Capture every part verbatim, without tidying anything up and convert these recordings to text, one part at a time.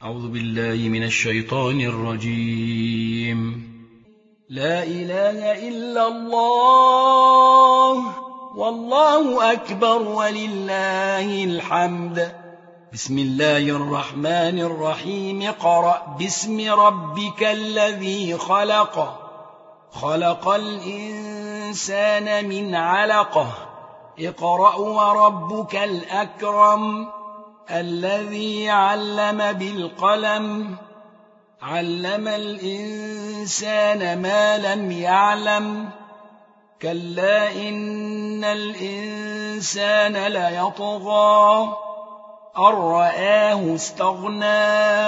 أعوذ بالله من الشيطان الرجيم. لا إله إلا الله والله أكبر ولله الحمد. بسم الله الرحمن الرحيم. قرأ باسم ربك الذي خلق خلق الإنسان من علقه اقرأ وربك الأكرم الذي علم بالقلم علم الإنسان ما لم يعلم كلا إن الإنسان ليطغى أن رآه استغنى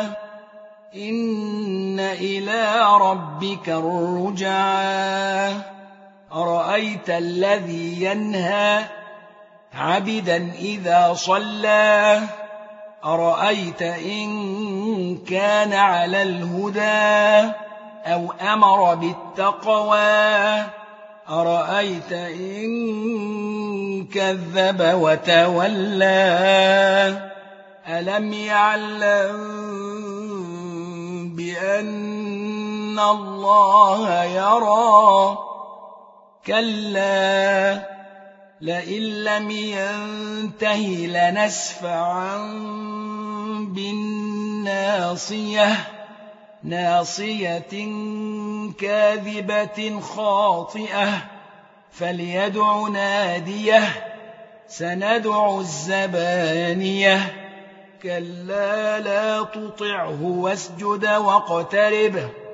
إن إلى ربك الرجعى أرأيت الذي ينهى عبدا إذا صلى أرأيت إن كان على الهدى أو أمر بالتقوى أرأيت إن كذب وتولى ألم يعلم بأن الله يرى كلا لئن لم ينته لنسفعا بالناصية ناصية كاذبة خاطئة فليدع ناديه سندع الزبانية كلا لا تطعه واسجد واقترب